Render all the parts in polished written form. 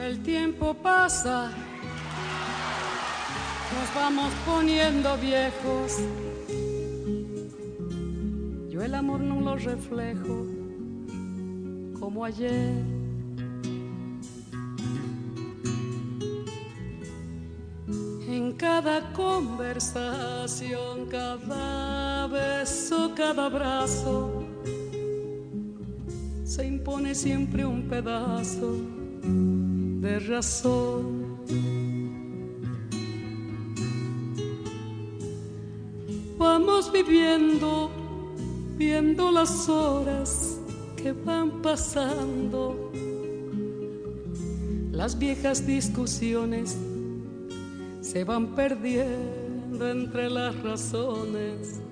el tiempo pasa, nos vamos poniendo viejos. Yo el amor no lo reflejo como ayer. En cada conversación, cada beso, cada abrazo, se impone siempre un pedazo de razón. Vamos viviendo, viendo las horas que van pasando, las viejas discusiones se van perdiendo entre las razones.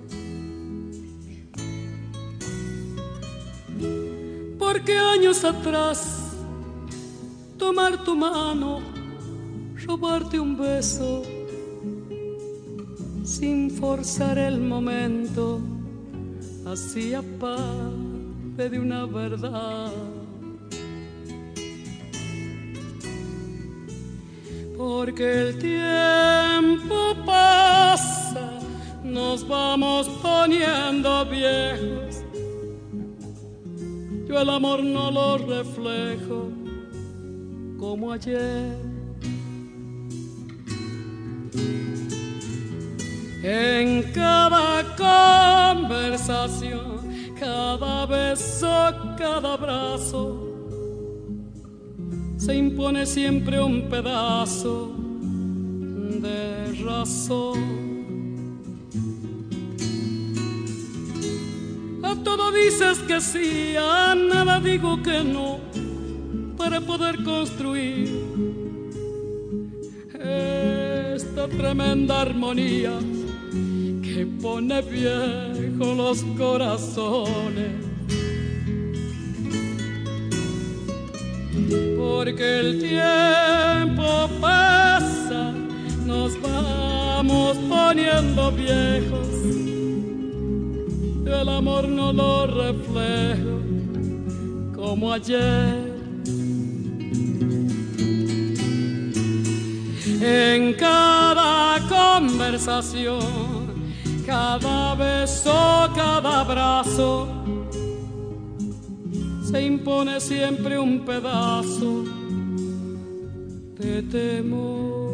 Porque años atrás, tomar tu mano, robarte un beso, sin forzar el momento, hacía parte de una verdad. Porque el tiempo pasa, nos vamos poniendo viejos. Yo el amor no lo reflejo como ayer. En cada conversación, cada beso, cada abrazo, se impone siempre un pedazo de razón. A todo dices que sí, a nada digo que no, para poder construir esta tremenda armonía que pone viejos los corazones. Porque el tiempo pasa, nos vamos poniendo viejos. El amor no lo reflejo como ayer. En cada conversación, cada beso, cada abrazo, se impone siempre un pedazo de temor.